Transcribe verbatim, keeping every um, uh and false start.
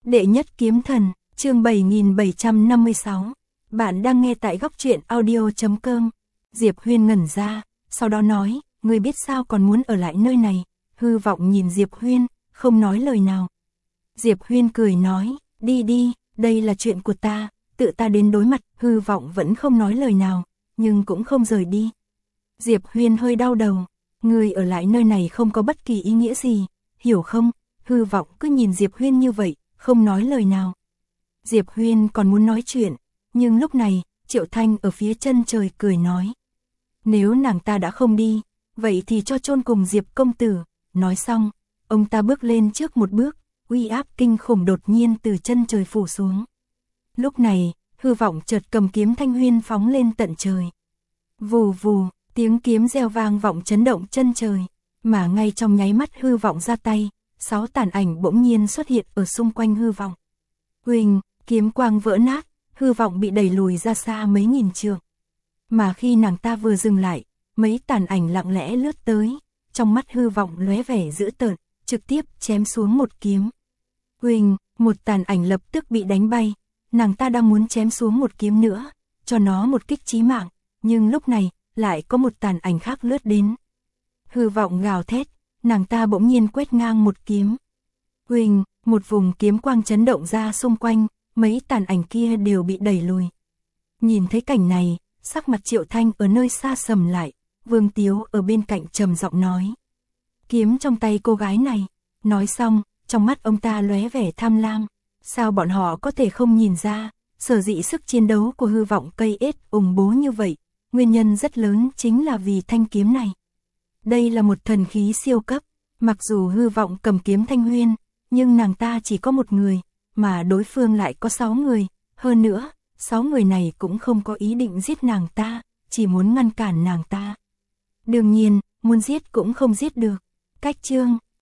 Đệ nhất kiếm thần, chương bảy nghìn bảy trăm năm mươi sáu. Bạn đang nghe tại góc truyện audio chấm com. Diệp Huyên ngẩn ra, sau đó nói, ngươi biết sao còn muốn ở lại nơi này. Hư Vọng nhìn Diệp Huyên, không nói lời nào. Diệp Huyên cười nói, đi đi, đây là chuyện của ta, tự ta đến đối mặt. Hư Vọng vẫn không nói lời nào, nhưng cũng không rời đi. Diệp Huyên hơi đau đầu, ngươi ở lại nơi này không có bất kỳ ý nghĩa gì, hiểu không? Hư Vọng cứ nhìn Diệp Huyên như vậy, không nói lời nào. Diệp Huyên còn muốn nói chuyện, nhưng lúc này, Triệu Thanh ở phía chân trời cười nói. Nếu nàng ta đã không đi, vậy thì cho chôn cùng Diệp công tử. Nói xong, ông ta bước lên trước một bước, uy áp kinh khủng đột nhiên từ chân trời phủ xuống. Lúc này, Hư Vọng chợt cầm kiếm thanh huyên phóng lên tận trời. Vù vù, tiếng kiếm reo vang vọng chấn động chân trời, mà ngay trong nháy mắt Hư Vọng ra tay, sáu tàn ảnh bỗng nhiên xuất hiện ở xung quanh Hư Vọng. Huỳnh, kiếm quang vỡ nát, Hư Vọng bị đẩy lùi ra xa mấy nghìn trượng. Mà khi nàng ta vừa dừng lại, mấy tàn ảnh lặng lẽ lướt tới, trong mắt Hư Vọng lóe vẻ dữ tợn, trực tiếp chém xuống một kiếm. Huỳnh, một tàn ảnh lập tức bị đánh bay, nàng ta đang muốn chém xuống một kiếm nữa, cho nó một kích chí mạng, nhưng lúc này, lại có một tàn ảnh khác lướt đến. Hư Vọng gào thét, nàng ta bỗng nhiên quét ngang một kiếm. Huỳnh, một vùng kiếm quang chấn động ra xung quanh, mấy tàn ảnh kia đều bị đẩy lùi. Nhìn thấy cảnh này, sắc mặt Triệu Thanh ở nơi xa sầm lại, Vương Tiếu ở bên cạnh trầm giọng nói. Kiếm trong tay cô gái này, nói xong, trong mắt ông ta lóe vẻ tham lam, sao bọn họ có thể không nhìn ra, sở dĩ sức chiến đấu của Hư Vọng cây ết ủng bố như vậy, nguyên nhân rất lớn chính là vì thanh kiếm này. Đây là một thần khí siêu cấp, mặc dù Hư Vọng cầm kiếm thanh huyên, nhưng nàng ta chỉ có một người, mà đối phương lại có sáu người, hơn nữa, sáu người này cũng không có ý định giết nàng ta, chỉ muốn ngăn cản nàng ta. Đương nhiên, muốn giết cũng không giết được. Cách chương